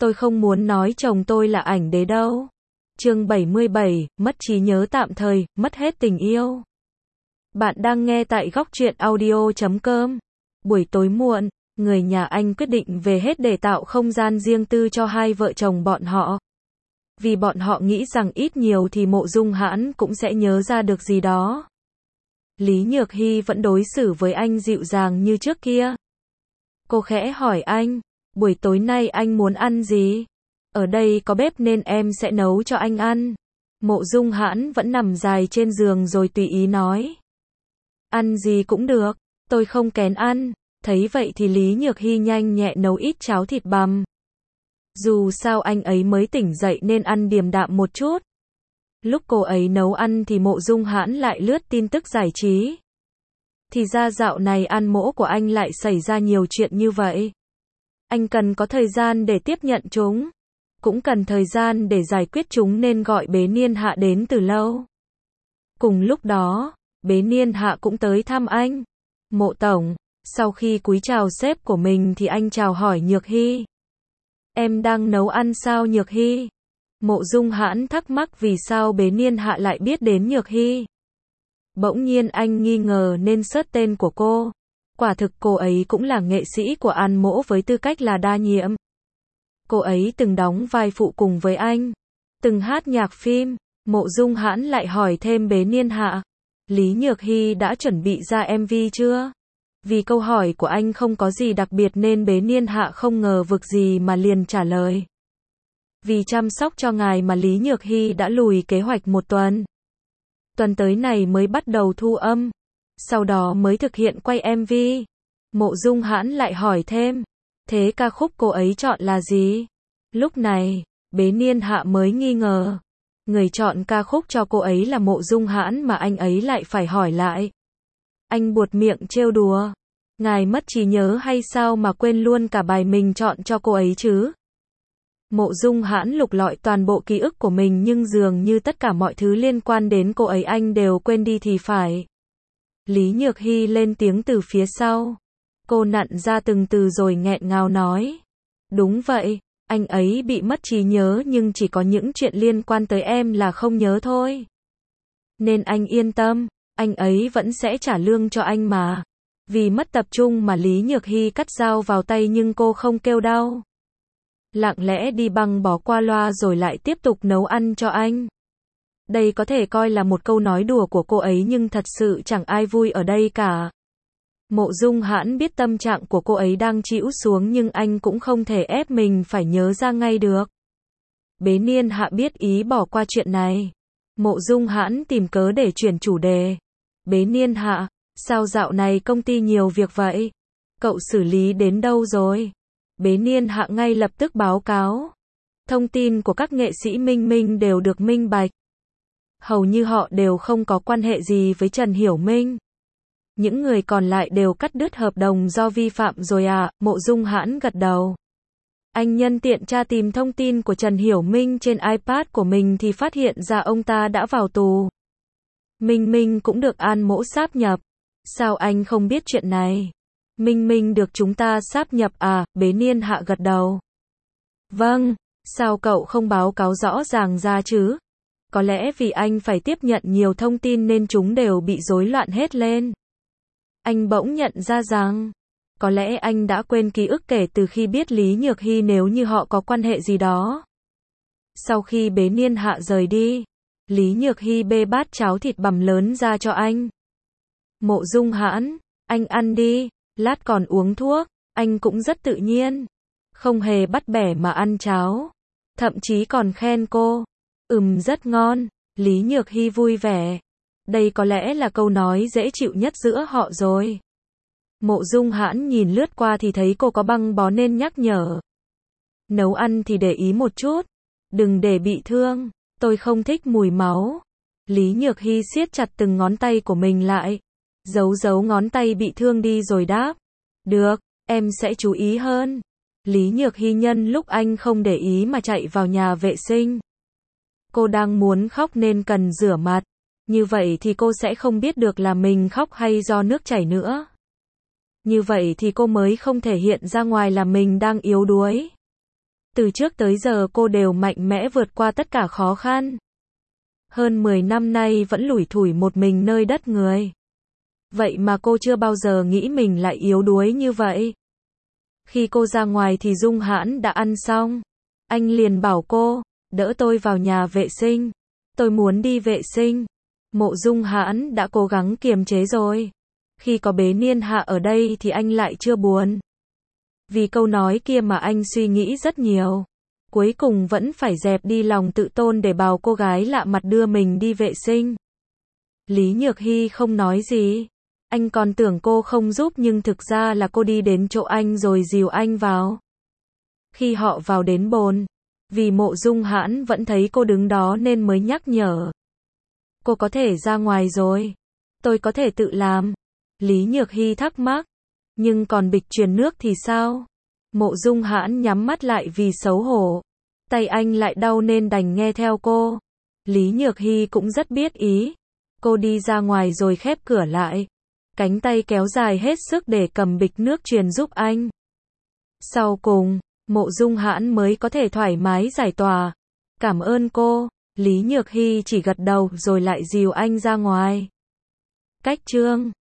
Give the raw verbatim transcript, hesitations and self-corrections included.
Tôi không muốn nói chồng tôi là ảnh đế đâu. Chương bảy mươi bảy, mất trí nhớ tạm thời, mất hết tình yêu. Bạn đang nghe tại góc truyện audio chấm com. Buổi tối muộn, người nhà anh quyết định về hết để tạo không gian riêng tư cho hai vợ chồng bọn họ. Vì bọn họ nghĩ rằng ít nhiều thì Mộ Dung Hãn cũng sẽ nhớ ra được gì đó. Lý Nhược Hy vẫn đối xử với anh dịu dàng như trước kia. Cô khẽ hỏi anh, buổi tối nay anh muốn ăn gì? Ở đây có bếp nên em sẽ nấu cho anh ăn. Mộ Dung Hãn vẫn nằm dài trên giường rồi tùy ý nói. Ăn gì cũng được, tôi không kén ăn. Thấy vậy thì Lý Nhược Hy nhanh nhẹ nấu ít cháo thịt bằm. Dù sao anh ấy mới tỉnh dậy nên ăn điềm đạm một chút. Lúc cô ấy nấu ăn thì Mộ Dung Hãn lại lướt tin tức giải trí. Thì ra dạo này An Mỗ của anh lại xảy ra nhiều chuyện như vậy. Anh cần có thời gian để tiếp nhận chúng. Cũng cần thời gian để giải quyết chúng nên gọi Bế Niên Hạ đến từ lâu. Cùng lúc đó, Bế Niên Hạ cũng tới thăm anh. Mộ Tổng, sau khi cúi chào sếp của mình thì anh chào hỏi Nhược Hy. Em đang nấu ăn sao Nhược Hy? Mộ Dung Hãn thắc mắc vì sao Bế Niên Hạ lại biết đến Nhược Hy. Bỗng nhiên anh nghi ngờ nên search tên của cô. Quả thực cô ấy cũng là nghệ sĩ của An Mỗ với tư cách là đa nhiệm. Cô ấy từng đóng vai phụ cùng với anh, từng hát nhạc phim. Mộ Dung Hãn lại hỏi thêm Bế Niên Hạ, Lý Nhược Hy đã chuẩn bị ra em vê chưa? Vì câu hỏi của anh không có gì đặc biệt nên Bế Niên Hạ không ngờ vực gì mà liền trả lời. Vì chăm sóc cho ngài mà Lý Nhược Hy đã lùi kế hoạch một tuần. Tuần tới này mới bắt đầu thu âm, sau đó mới thực hiện quay em vê. Mộ Dung Hãn lại hỏi thêm, thế ca khúc cô ấy chọn là gì? Lúc này, Bế Niên Hạ mới nghi ngờ. Người chọn ca khúc cho cô ấy là Mộ Dung Hãn mà anh ấy lại phải hỏi lại. Anh buột miệng trêu đùa. Ngài mất trí nhớ hay sao mà quên luôn cả bài mình chọn cho cô ấy chứ? Mộ Dung Hãn lục lọi toàn bộ ký ức của mình nhưng dường như tất cả mọi thứ liên quan đến cô ấy anh đều quên đi thì phải. Lý Nhược Hy lên tiếng từ phía sau. Cô nặn ra từng từ rồi nghẹn ngào nói. Đúng vậy, anh ấy bị mất trí nhớ nhưng chỉ có những chuyện liên quan tới em là không nhớ thôi. Nên anh yên tâm, anh ấy vẫn sẽ trả lương cho anh mà. Vì mất tập trung mà Lý Nhược Hy cắt dao vào tay nhưng cô không kêu đau. Lặng lẽ đi băng bó qua loa rồi lại tiếp tục nấu ăn cho anh. Đây có thể coi là một câu nói đùa của cô ấy nhưng thật sự chẳng ai vui ở đây cả. Mộ Dung Hãn biết tâm trạng của cô ấy đang trĩu xuống nhưng anh cũng không thể ép mình phải nhớ ra ngay được. Bế Niên Hạ biết ý bỏ qua chuyện này. Mộ Dung Hãn tìm cớ để chuyển chủ đề. Bế Niên Hạ, sao dạo này công ty nhiều việc vậy? Cậu xử lý đến đâu rồi? Bế Niên Hạ ngay lập tức báo cáo. Thông tin của các nghệ sĩ Minh Minh đều được minh bạch. Hầu như họ đều không có quan hệ gì với Trần Hiểu Minh. Những người còn lại đều cắt đứt hợp đồng do vi phạm rồi à? Mộ Dung Hãn gật đầu. Anh nhân tiện tra tìm thông tin của Trần Hiểu Minh trên iPad của mình thì phát hiện ra ông ta đã vào tù. Minh Minh cũng được An Mỗ sáp nhập. Sao anh không biết chuyện này? Minh Minh được chúng ta sáp nhập à? Bế Niên Hạ gật đầu. Vâng, sao cậu không báo cáo rõ ràng ra chứ? Có lẽ vì anh phải tiếp nhận nhiều thông tin nên chúng đều bị rối loạn hết lên. Anh bỗng nhận ra rằng, có lẽ anh đã quên ký ức kể từ khi biết Lý Nhược Hy nếu như họ có quan hệ gì đó. Sau khi Bế Niên Hạ rời đi, Lý Nhược Hy bê bát cháo thịt bằm lớn ra cho anh. Mộ Dung Hãn, anh ăn đi, lát còn uống thuốc. Anh cũng rất tự nhiên, không hề bắt bẻ mà ăn cháo. Thậm chí còn khen cô. Ừm rất ngon. Lý Nhược Hy vui vẻ. Đây có lẽ là câu nói dễ chịu nhất giữa họ rồi. Mộ Dung Hãn nhìn lướt qua thì thấy cô có băng bó nên nhắc nhở. Nấu ăn thì để ý một chút. Đừng để bị thương. Tôi không thích mùi máu. Lý Nhược Hy siết chặt từng ngón tay của mình lại. Giấu giấu ngón tay bị thương đi rồi đáp. Được, em sẽ chú ý hơn. Lý Nhược Hy nhân lúc anh không để ý mà chạy vào nhà vệ sinh. Cô đang muốn khóc nên cần rửa mặt. Như vậy thì cô sẽ không biết được là mình khóc hay do nước chảy nữa. Như vậy thì cô mới không thể hiện ra ngoài là mình đang yếu đuối. Từ trước tới giờ cô đều mạnh mẽ vượt qua tất cả khó khăn. Hơn mười năm nay vẫn lủi thủi một mình nơi đất người. Vậy mà cô chưa bao giờ nghĩ mình lại yếu đuối như vậy. Khi cô ra ngoài thì Dung Hãn đã ăn xong. Anh liền bảo cô, đỡ tôi vào nhà vệ sinh. Tôi muốn đi vệ sinh. Mộ Dung Hãn đã cố gắng kiềm chế rồi. Khi có Bế Niên Hạ ở đây thì anh lại chưa buồn. Vì câu nói kia mà anh suy nghĩ rất nhiều. Cuối cùng vẫn phải dẹp đi lòng tự tôn để bảo cô gái lạ mặt đưa mình đi vệ sinh. Lý Nhược Hy không nói gì. Anh còn tưởng cô không giúp nhưng thực ra là cô đi đến chỗ anh rồi dìu anh vào. Khi họ vào đến bồn, vì Mộ Dung Hãn vẫn thấy cô đứng đó nên mới nhắc nhở. Cô có thể ra ngoài rồi. Tôi có thể tự làm. Lý Nhược Hy thắc mắc. Nhưng còn bịch truyền nước thì sao? Mộ Dung Hãn nhắm mắt lại vì xấu hổ. Tay anh lại đau nên đành nghe theo cô. Lý Nhược Hy cũng rất biết ý. Cô đi ra ngoài rồi khép cửa lại. Cánh tay kéo dài hết sức để cầm bịch nước truyền giúp anh. Sau cùng, Mộ Dung Hãn mới có thể thoải mái giải tỏa. Cảm ơn cô. Lý Nhược Hy chỉ gật đầu rồi lại dìu anh ra ngoài. Cách chương